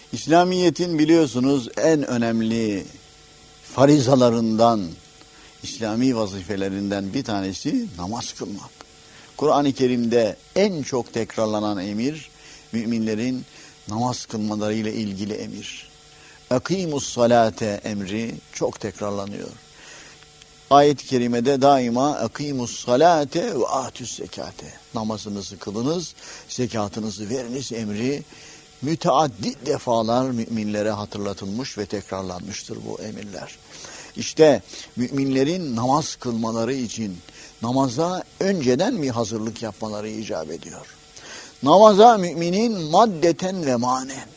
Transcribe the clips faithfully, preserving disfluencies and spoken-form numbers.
İslamiyet'in biliyorsunuz en önemli farizalarından, İslami vazifelerinden bir tanesi namaz kılmak. Kur'an-ı Kerim'de en çok tekrarlanan emir, müminlerin namaz kılmalarıyla ilgili emir. Akimus salate emri çok tekrarlanıyor. Ayet-i kerimede daima akimus salate ve atüs zekate. Namazınızı kılınız, zekatınızı veriniz emri müteaddit defalar müminlere hatırlatılmış ve tekrarlanmıştır bu emirler. İşte müminlerin namaz kılmaları için namaza önceden bir hazırlık yapmaları icap ediyor. Namaza müminin maddeten ve manen,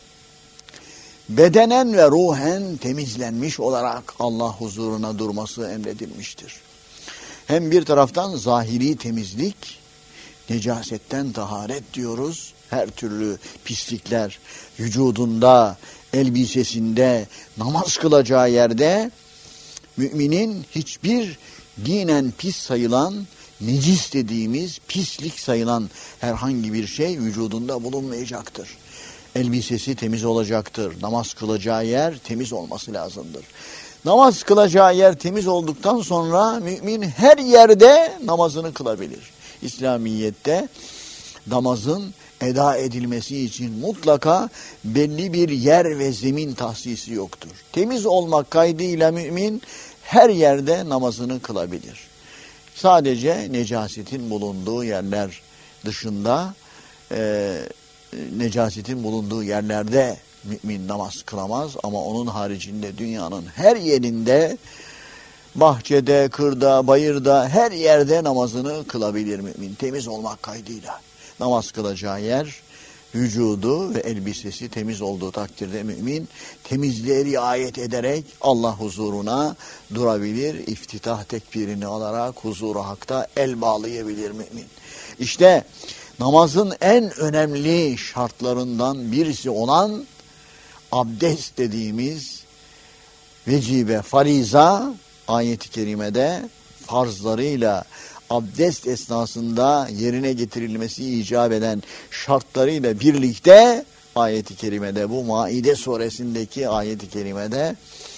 bedenen ve ruhen temizlenmiş olarak Allah huzuruna durması emredilmiştir. Hem bir taraftan zahiri temizlik, necasetten taharet diyoruz. Her türlü pislikler vücudunda, elbisesinde, namaz kılacağı yerde müminin hiçbir dinen pis sayılan, necis dediğimiz pislik sayılan herhangi bir şey vücudunda bulunmayacaktır. Elbisesi temiz olacaktır. Namaz kılacağı yer temiz olması lazımdır. Namaz kılacağı yer temiz olduktan sonra mümin her yerde namazını kılabilir. İslamiyet'te namazın eda edilmesi için mutlaka belli bir yer ve zemin tahsisi yoktur. Temiz olmak kaydıyla mümin her yerde namazını kılabilir. Sadece necasetin bulunduğu yerler dışında e, necasetin bulunduğu yerlerde mümin namaz kılamaz ama onun haricinde dünyanın her yerinde, bahçede, kırda, bayırda her yerde namazını kılabilir mümin. Temiz olmak kaydıyla. Namaz kılacağı yer, vücudu ve elbisesi temiz olduğu takdirde mümin temizliğe riayet ederek Allah huzuruna durabilir. İftitah tekbirini alarak huzuru hakta el bağlayabilir mümin. İşte namazın en önemli şartlarından birisi olan abdest dediğimiz vecibe, fariza ayet-i kerimede farzlarıyla abdest esnasında yerine getirilmesi icap eden şartlarıyla birlikte ayet-i kerimede, bu Maide suresindeki ayet-i kerimede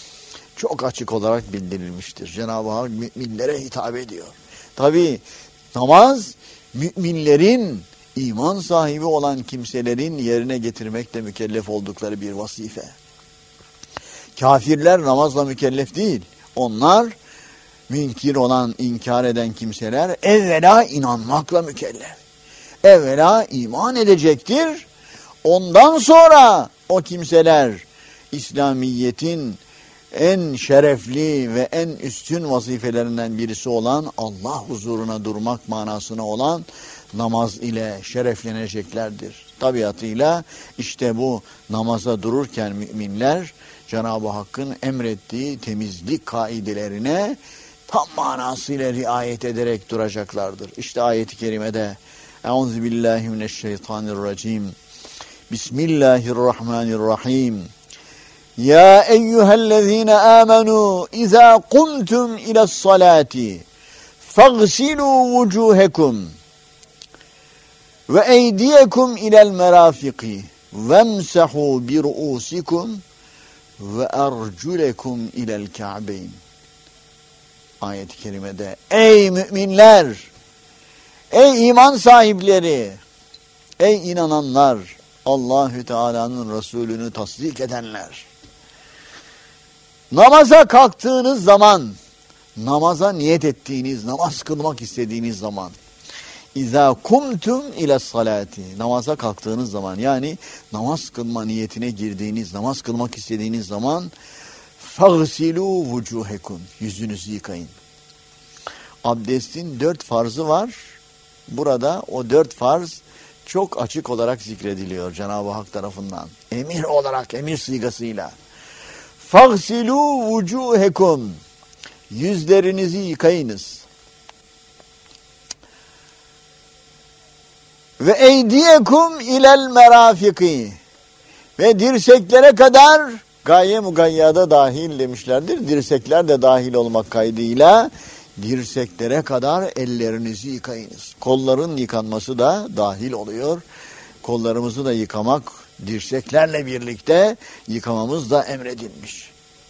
çok açık olarak bildirilmiştir. Cenab-ı Hak müminlere hitap ediyor. Tabi namaz müminlerin, iman sahibi olan kimselerin yerine getirmekle mükellef oldukları bir vazife. Kafirler namazla mükellef değil. Onlar münkir olan, inkar eden kimseler evvela inanmakla mükellef. Evvela iman edecektir. Ondan sonra o kimseler İslamiyet'in en şerefli ve en üstün vazifelerinden birisi olan Allah huzuruna durmak manasına olan namaz ile şerefleneceklerdir. Tabiatıyla işte bu namaza dururken müminler Cenab-ı Hakk'ın emrettiği temizlik kaidelerine tam manasıyla riayet ederek duracaklardır. İşte ayet-i kerimede Euzubillahimineşşeytanirracim. Bismillahirrahmanirrahim. Ya eyyühellezine amenu izâ kumtum ile's-salâti faghsilû vucûhekum ve eydiyekum ilel merafiqi vemsahû bi ru'ûsikum ve erculekum ilel ka'beyn. Ayet-i kerimede ey müminler, ey iman sahipleri, ey inananlar, Allahü Teala'nın Resulünü tasdik edenler. Namaza kalktığınız zaman, namaza niyet ettiğiniz, namaz kılmak istediğiniz zaman, İzâ kumtum ile salati, namaza kalktığınız zaman, yani namaz kılma niyetine girdiğiniz, namaz kılmak istediğiniz zaman فَغْسِلُوا وُجُوهَكُمْ, yüzünüzü yıkayın. Abdestin dört farzı var. Burada o dört farz çok açık olarak zikrediliyor Cenab-ı Hak tarafından. Emir olarak, emir sigasıyla. فَغْسِلُوا وُجُوهَكُمْ, yüzlerinizi yıkayınız. Ve eydiyekum ilel merafiki, ve dirseklere kadar, gaye mugayyada dahil demişlerdir. Dirsekler de dahil olmak kaydıyla dirseklere kadar ellerinizi yıkayınız. Kolların yıkanması da dahil oluyor. Kollarımızı da yıkamak dirseklerle birlikte yıkamamız da emredilmiş.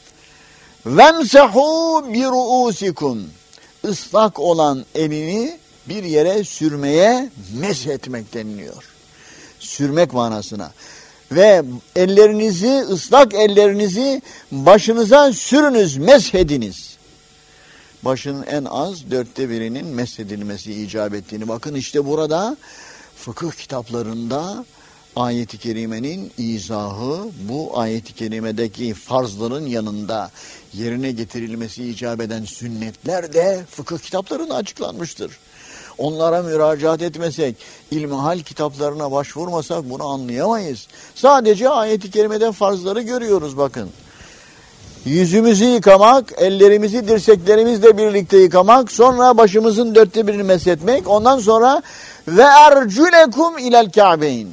Vemsehu bi ruusikum. Islak olan elini bir yere sürmeye meshetmek deniliyor. Sürmek manasına. Ve ellerinizi, ıslak ellerinizi başınıza sürünüz, meshediniz. Başının en az dörtte birinin meshedilmesi icap ettiğini. Bakın işte burada fıkıh kitaplarında ayet-i kerimenin izahı, bu ayet-i kerimedeki farzların yanında yerine getirilmesi icap eden sünnetler de fıkıh kitaplarında açıklanmıştır. Onlara müracaat etmesek, ilmihal kitaplarına başvurmasak bunu anlayamayız. Sadece ayet-i kerimede farzları görüyoruz bakın. Yüzümüzü yıkamak, ellerimizi dirseklerimizle birlikte yıkamak, sonra başımızın dörtte birini meshetmek, ondan sonra ve erculekum ilel ka'beyn.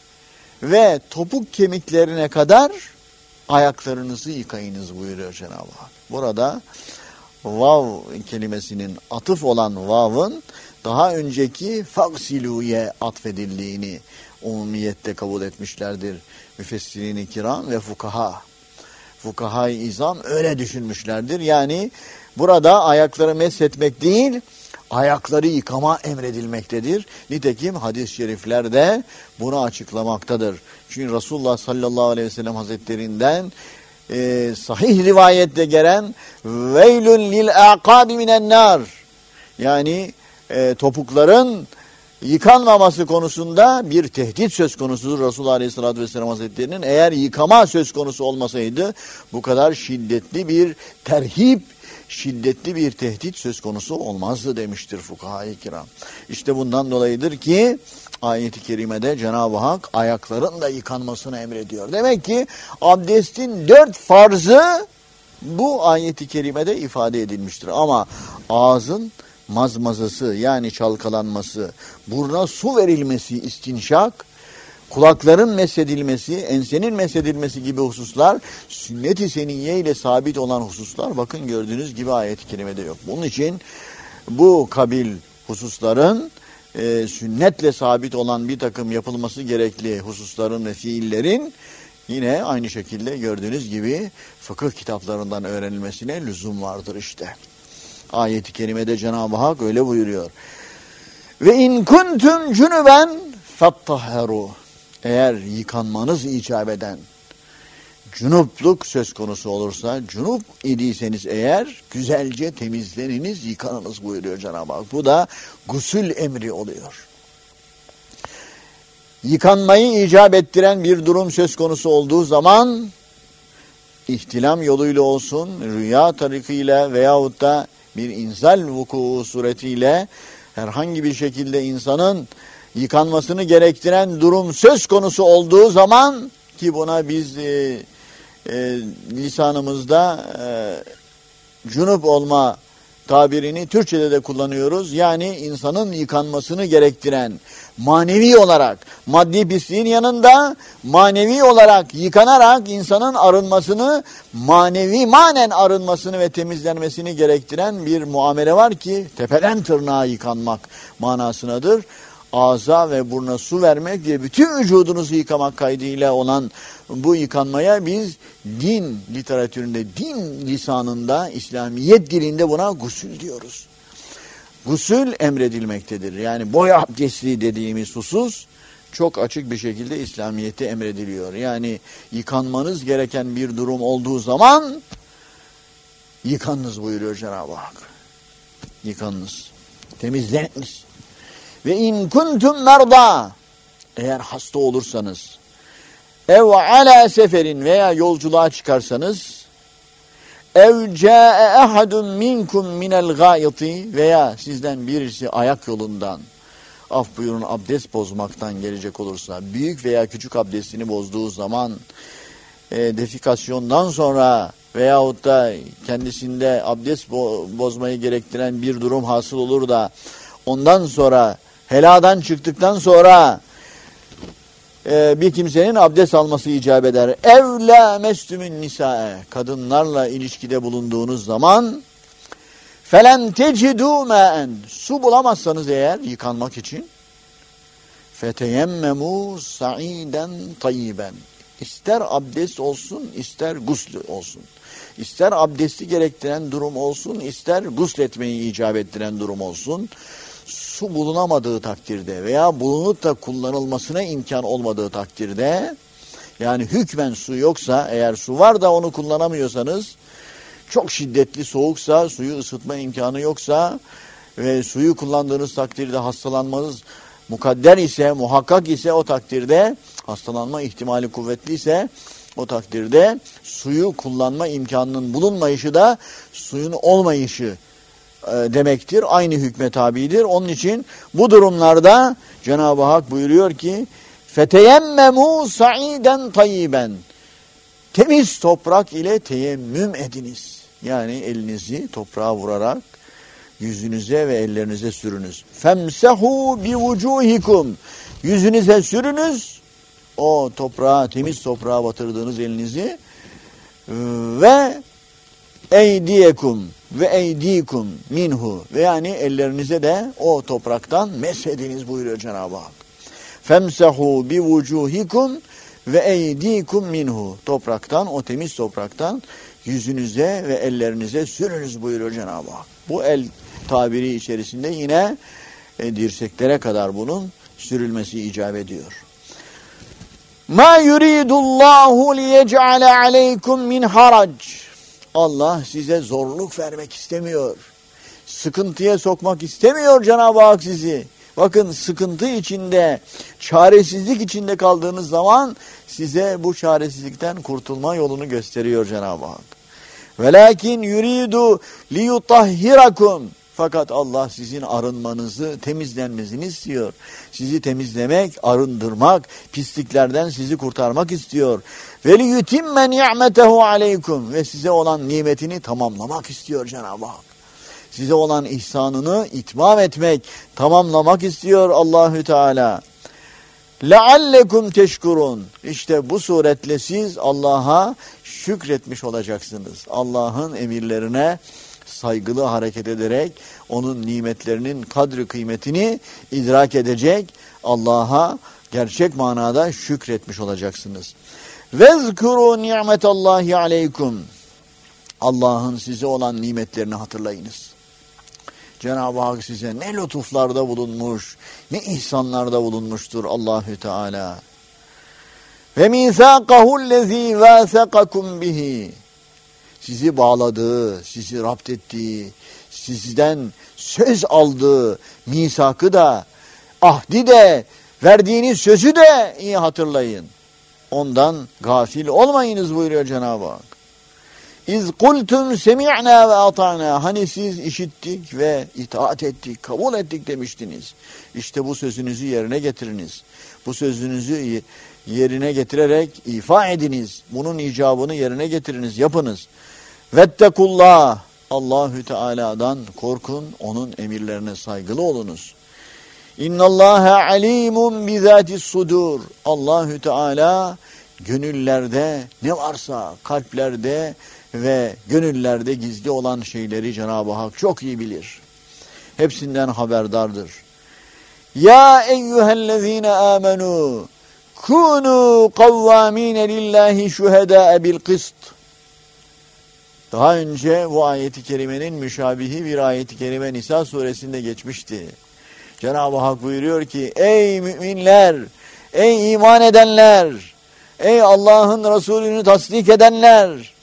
Ve topuk kemiklerine kadar ayaklarınızı yıkayınız buyuruyor Cenab-ı Hak. Burada vav kelimesinin atıf olan vav'ın daha önceki fagsilu'ye atfedildiğini umumiyette kabul etmişlerdir müfessirin-i kiram ve fukaha. Fukaha-i izam öyle düşünmüşlerdir. Yani burada ayakları meshetmek değil, ayakları yıkama emredilmektedir. Nitekim hadis-i şerifler de bunu açıklamaktadır. Çünkü Resulullah sallallahu aleyhi ve sellem hazretlerinden e, sahih rivayette gelen veylün lil aqabi minen nar, yani e, topukların yıkanmaması konusunda bir tehdit söz konusudur Resulullah aleyhissalatü vesselam hazretlerinin. Eğer yıkama söz konusu olmasaydı bu kadar şiddetli bir terhip, şiddetli bir tehdit söz konusu olmazdı demiştir fukaha-i kiram. İşte bundan dolayıdır ki ayet-i kerimede Cenab-ı Hak ayakların da yıkanmasını emrediyor. Demek ki abdestin dört farzı bu ayet-i kerimede ifade edilmiştir. Ama ağzın mazmazası, yani çalkalanması, buruna su verilmesi, istinşak, kulakların mesedilmesi, ensenin mesedilmesi gibi hususlar sünnet-i seniyye ile sabit olan hususlar bakın gördüğünüz gibi ayet-i kerimede yok. Bunun için bu kabil hususların e, sünnetle sabit olan bir takım yapılması gerekli hususların ve fiillerin yine aynı şekilde gördüğünüz gibi fıkıh kitaplarından öğrenilmesine lüzum vardır işte. Ayet-i kerimede Cenab-ı Hak öyle buyuruyor. Ve in kuntum cunuben fattahharu. Eğer yıkanmanız icap eden cunupluk söz konusu olursa, cunup idiyseniz eğer güzelce temizleniniz, yıkanınız buyuruyor Cenab-ı Hak. Bu da gusül emri oluyor. Yıkanmayı icap ettiren bir durum söz konusu olduğu zaman ihtilam yoluyla olsun, rüya tarikiyle veyahut da bir inzal vuku suretiyle herhangi bir şekilde insanın yıkanmasını gerektiren durum söz konusu olduğu zaman, ki buna biz e, e, lisanımızda e, cunup olma tabirini Türkçe'de de kullanıyoruz. Yani insanın yıkanmasını gerektiren manevi olarak, maddi pisliğin yanında manevi olarak yıkanarak insanın arınmasını, manevi manen arınmasını ve temizlenmesini gerektiren bir muamele var ki tepeden tırnağa yıkanmak manasınadır. Ağza ve buruna su vermek ve bütün vücudunuzu yıkamak kaydıyla olan bu yıkanmaya biz din literatüründe, din lisanında, İslamiyet dilinde buna gusül diyoruz. Gusül emredilmektedir. Yani boy abdesti dediğimiz husus çok açık bir şekilde İslamiyet'te emrediliyor. Yani yıkanmanız gereken bir durum olduğu zaman yıkanınız buyuruyor Cenab-ı Hak. Yıkanınız, temizleniniz. Ve in kuntum merda, eğer hasta olursanız, ev ala seferin, veya yolculuğa çıkarsanız, ev ca'e ahadun minkum minel gâyiti, veya sizden birisi ayak yolundan, af buyurun abdest bozmaktan gelecek olursa, büyük veya küçük abdestini bozduğu zaman, e, defikasyondan sonra veyahut da kendisinde abdest bo- bozmayı gerektiren bir durum hasıl olur da, ondan sonra heladan çıktıktan sonra e, bir kimsenin abdest alması icap eder. Evla mestümün nisae, kadınlarla ilişkide bulunduğunuz zaman felem tecidû mâen, su bulamazsanız eğer yıkanmak için, feteyemmemu sa'iden tayyiben. İster abdest olsun, ister gusl olsun. İster abdesti gerektiren durum olsun, ister gusletmeyi icap ettiren durum olsun. Su bulunamadığı takdirde veya bulunup da kullanılmasına imkan olmadığı takdirde, yani hükmen su yoksa, eğer su var da onu kullanamıyorsanız, çok şiddetli soğuksa, suyu ısıtma imkanı yoksa ve suyu kullandığınız takdirde hastalanmanız mukadder ise, muhakkak ise, o takdirde hastalanma ihtimali kuvvetli ise, o takdirde suyu kullanma imkanının bulunmayışı da suyun olmayışı e, demektir. Aynı hükme tabidir. Onun için bu durumlarda Cenab-ı Hak buyuruyor ki feteyemmemu sa'iden tayyiben. Temiz toprak ile teyemmüm ediniz. Yani elinizi toprağa vurarak yüzünüze ve ellerinize sürünüz. Femsehu bi vucuhikum. Yüzünüze sürünüz. O toprağa, temiz toprağa batırdığınız elinizi ve eydiyekum ve eydikum minhu, ve yani ellerinize de o topraktan mesediniz buyuruyor Cenab-ı Hak. Femsehu bi vucuhikum ve eydikum minhu. Topraktan, o temiz topraktan yüzünüze ve ellerinize sürünüz buyuruyor Cenab-ı Hak. Bu el tabiri içerisinde yine e, dirseklere kadar bunun sürülmesi icap ediyor. Ma yuridullahu liyec'ale aleykum min harac. Allah size zorluk vermek istemiyor. Sıkıntıya sokmak istemiyor Cenab-ı Hak sizi. Bakın, sıkıntı içinde, çaresizlik içinde kaldığınız zaman size bu çaresizlikten kurtulma yolunu gösteriyor Cenab-ı Hak. Velakin yuridu liyutahhirakum. Fakat Allah sizin arınmanızı, temizlenmenizi istiyor. Sizi temizlemek, arındırmak, pisliklerden sizi kurtarmak istiyor. Ve liyutimme ni'metehu aleykum. Ve size olan nimetini tamamlamak istiyor Cenab-ı Hak. Size olan ihsanını itmam etmek, tamamlamak istiyor Allahü Teala. Leallekum teşkurun. İşte bu suretle siz Allah'a şükretmiş olacaksınız. Allah'ın emirlerine saygılı hareket ederek onun nimetlerinin kadri kıymetini idrak edecek, Allah'a gerçek manada şükretmiş olacaksınız. Vezkuru ni'metallahi aleykum. Allah'ın size olan nimetlerini hatırlayınız. Cenab-ı Hak size ne lütuflarda bulunmuş, ne ihsanlarda bulunmuştur Allahü Teala. Ve mîsâkahullezî vâsekakum bihi. Sizi bağladığı, sizi rapt ettiği, sizden söz aldığı misakı da, ahdi de, verdiğiniz sözü de iyi hatırlayın. Ondan gafil olmayınız buyuruyor Cenab-ı Hak. İz kultum semi'na ve ata'na. Hani siz işittik ve itaat ettik, kabul ettik demiştiniz. İşte bu sözünüzü yerine getiriniz. Bu sözünüzü yerine getirerek ifa ediniz. Bunun icabını yerine getiriniz, yapınız. Vettekullah. Allahü Teala'dan korkun, onun emirlerine saygılı olunuz. İnnallâhe alîmun bizâtis sudur. Allahü Teala gönüllerde ne varsa, kalplerde ve gönüllerde gizli olan şeyleri Cenab-ı Hak çok iyi bilir. Hepsinden haberdardır. Ya eyyühellezîne âmenû kûnû kavvâmîne lillâhi şühedâe bil kıst. Daha önce bu ayeti kerimenin müşabihi bir ayeti kerime Nisa suresinde geçmişti. Cenab-ı Hak buyuruyor ki ey müminler, ey iman edenler, ey Allah'ın Resulünü tasdik edenler,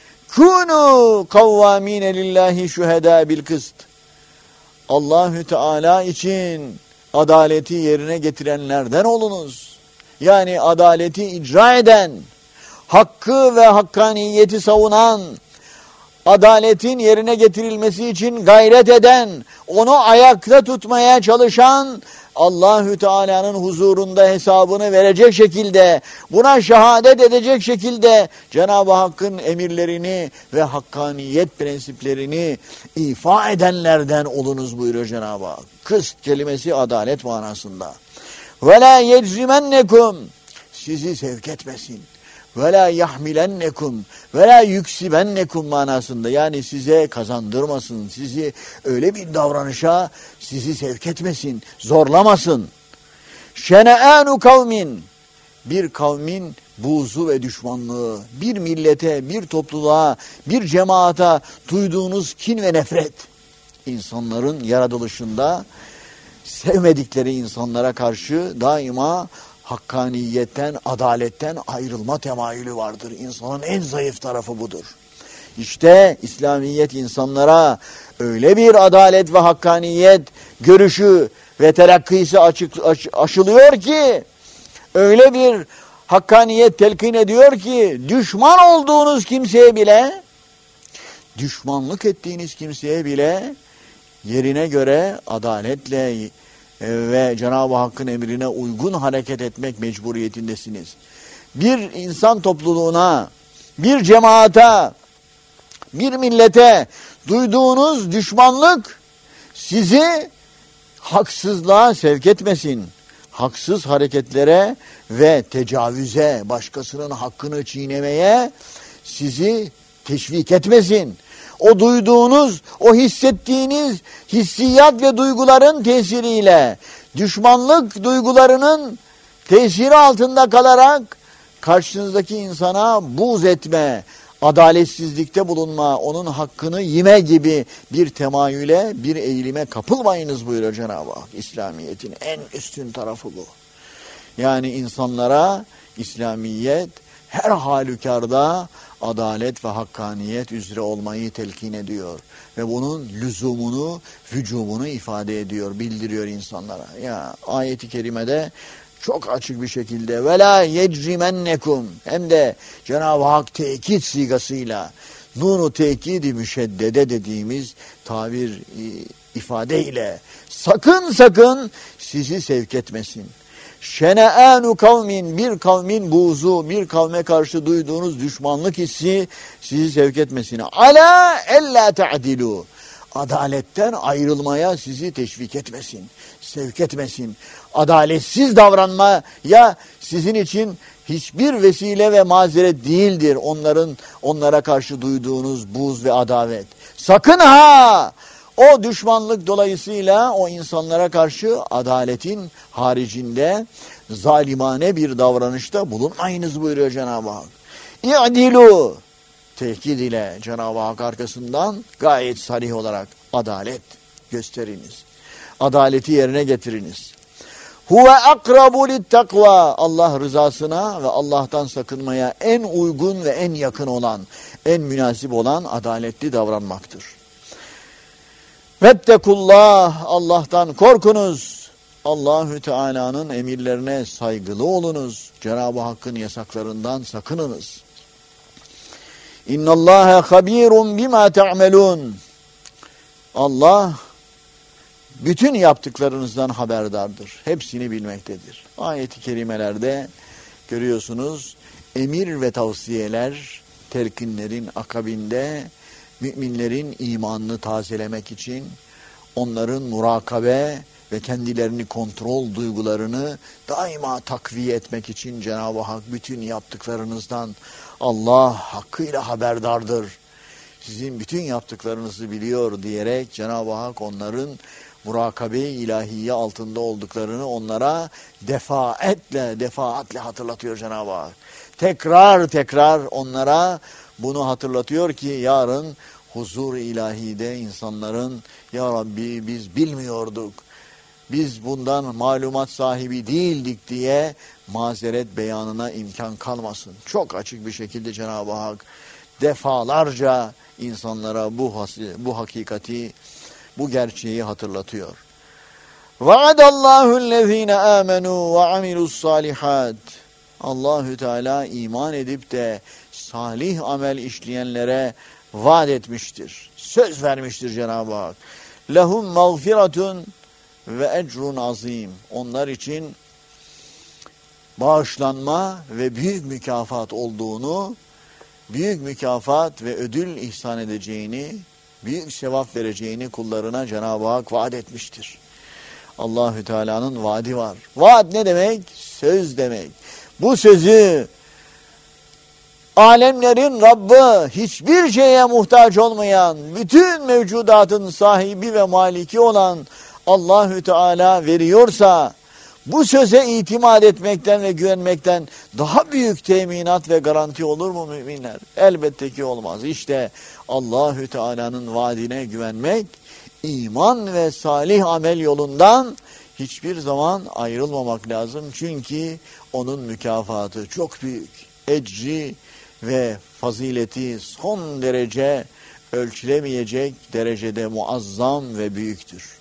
kûnû kavvâmîne lillâhi şühedâ bil kıst. Allahü Teala için adaleti yerine getirenlerden olunuz. Yani adaleti icra eden, hakkı ve hakkaniyeti savunan, adaletin yerine getirilmesi için gayret eden, onu ayakta tutmaya çalışan, Allahü Teala'nın huzurunda hesabını verecek şekilde, buna şehadet edecek şekilde Cenab-ı Hakk'ın emirlerini ve hakkaniyet prensiplerini ifa edenlerden olunuz buyuruyor Cenab-ı Hak. Kıst kelimesi adalet manasında. Ve la yeczimennekum, sizi sevk etmesin. Ve la yahmilennekum ve la yüksibennekum manasında, yani size kazandırmasın, sizi öyle bir davranışa sizi sevk etmesin, zorlamasın. Şene'anu kavmin, bir kavmin buğzu ve düşmanlığı, bir millete, bir topluluğa, bir cemaata duyduğunuz kin ve nefret, insanların yaratılışında sevmedikleri insanlara karşı daima hakkaniyetten, adaletten ayrılma temayülü vardır. İnsanın en zayıf tarafı budur. İşte İslamiyet insanlara öyle bir adalet ve hakkaniyet görüşü ve telakkisi açık, aş, aşılıyor ki, öyle bir hakkaniyet telkin ediyor ki, düşman olduğunuz kimseye bile, düşmanlık ettiğiniz kimseye bile yerine göre adaletle ve Cenab-ı Hakk'ın emrine uygun hareket etmek mecburiyetindesiniz. Bir insan topluluğuna, bir cemaata, bir millete duyduğunuz düşmanlık sizi haksızlığa sevk etmesin. Haksız hareketlere ve tecavüze, başkasının hakkını çiğnemeye sizi teşvik etmesin. O duyduğunuz, o hissettiğiniz hissiyat ve duyguların tesiriyle, düşmanlık duygularının tesiri altında kalarak karşınızdaki insana buğz etme, adaletsizlikte bulunma, onun hakkını yeme gibi bir temayüle, bir eğilime kapılmayınız buyuruyor Cenab-ı Hak. İslamiyet'in en üstün tarafı bu. Yani insanlara İslamiyet her halükarda adalet ve hakkaniyet üzere olmayı telkin ediyor. Ve bunun lüzumunu, vücubunu ifade ediyor, bildiriyor insanlara. Ya ayet-i kerimede çok açık bir şekilde وَلَا يَجْرِمَنَّكُمْ, hem de Cenab-ı Hak tekit sigasıyla, nunu tekidi müşeddede dediğimiz tabir ifadeyle sakın sakın sizi sevk etmesin. Şene'anu kavmin, bir kavmin buğzu, bir kavme karşı duyduğunuz düşmanlık hissi sizi sevk etmesin. Ala ella ta'dilu, adaletten ayrılmaya sizi teşvik etmesin, sevk etmesin. Adaletsiz davranmaya sizin için hiçbir vesile ve mazeret değildir onların onlara karşı duyduğunuz buğz ve adavet. Sakın ha! O düşmanlık dolayısıyla o insanlara karşı adaletin haricinde zalimane bir davranışta bulunmayınız buyuruyor Cenab-ı Hak. İ'dilu, tehkid ile Cenab-ı Hak arkasından gayet sarih olarak adalet gösteriniz. Adaleti yerine getiriniz. Huve akrabu littakva, Allah rızasına ve Allah'tan sakınmaya en uygun ve en yakın olan, en münasip olan adaletli davranmaktır. Vettekullah, Allah'tan korkunuz. Allahü Teala'nın emirlerine saygılı olunuz. Cenab-ı Hakk'ın yasaklarından sakınınız. İnnallâhe habîrun bimâ te'amelûn. Allah bütün yaptıklarınızdan haberdardır. Hepsini bilmektedir. Ayet-i kerimelerde görüyorsunuz, emir ve tavsiyeler telkinlerin akabinde müminlerin imanını tazelemek için, onların murakabe ve kendilerini kontrol duygularını daima takviye etmek için Cenab-ı Hak bütün yaptıklarınızdan Allah hakkıyla haberdardır. Sizin bütün yaptıklarınızı biliyor diyerek Cenab-ı Hak onların murakabe-i ilahiye altında olduklarını onlara defaatle, defaatle hatırlatıyor Cenab-ı Hak. Tekrar tekrar onlara bunu hatırlatıyor ki yarın huzur-u ilahide insanların ya Rabbi biz bilmiyorduk, biz bundan malumat sahibi değildik diye mazeret beyanına imkan kalmasın. Çok açık bir şekilde Cenab-ı Hak defalarca insanlara bu, bu hakikati, bu gerçeği hatırlatıyor. Vaadallahu'llezine amenu ve amilussalihat. Allahü Teala iman edip de salih amel işleyenlere vaat etmiştir. Söz vermiştir Cenab-ı Hak. Lehum mağfiretun ve ecrun azim. Onlar için bağışlanma ve büyük mükafat olduğunu, büyük mükafat ve ödül ihsan edeceğini, büyük sevap vereceğini kullarına Cenab-ı Hak vaat etmiştir. Allahü Teala'nın vaadi var. Vaat ne demek? Söz demek. Bu sözü alemlerin Rabbi, hiçbir şeye muhtaç olmayan, bütün mevcudatın sahibi ve maliki olan Allahü Teala veriyorsa, Bu söze itimat etmekten ve güvenmekten daha büyük teminat ve garanti olur mu müminler? Elbette ki olmaz. İşte Allahü Teala'nın vaadine güvenmek, iman ve salih amel yolundan hiçbir zaman ayrılmamak lazım. Çünkü onun mükafatı çok büyük. Ecri ve fazileti son derece ölçülemeyecek derecede muazzam ve büyüktür.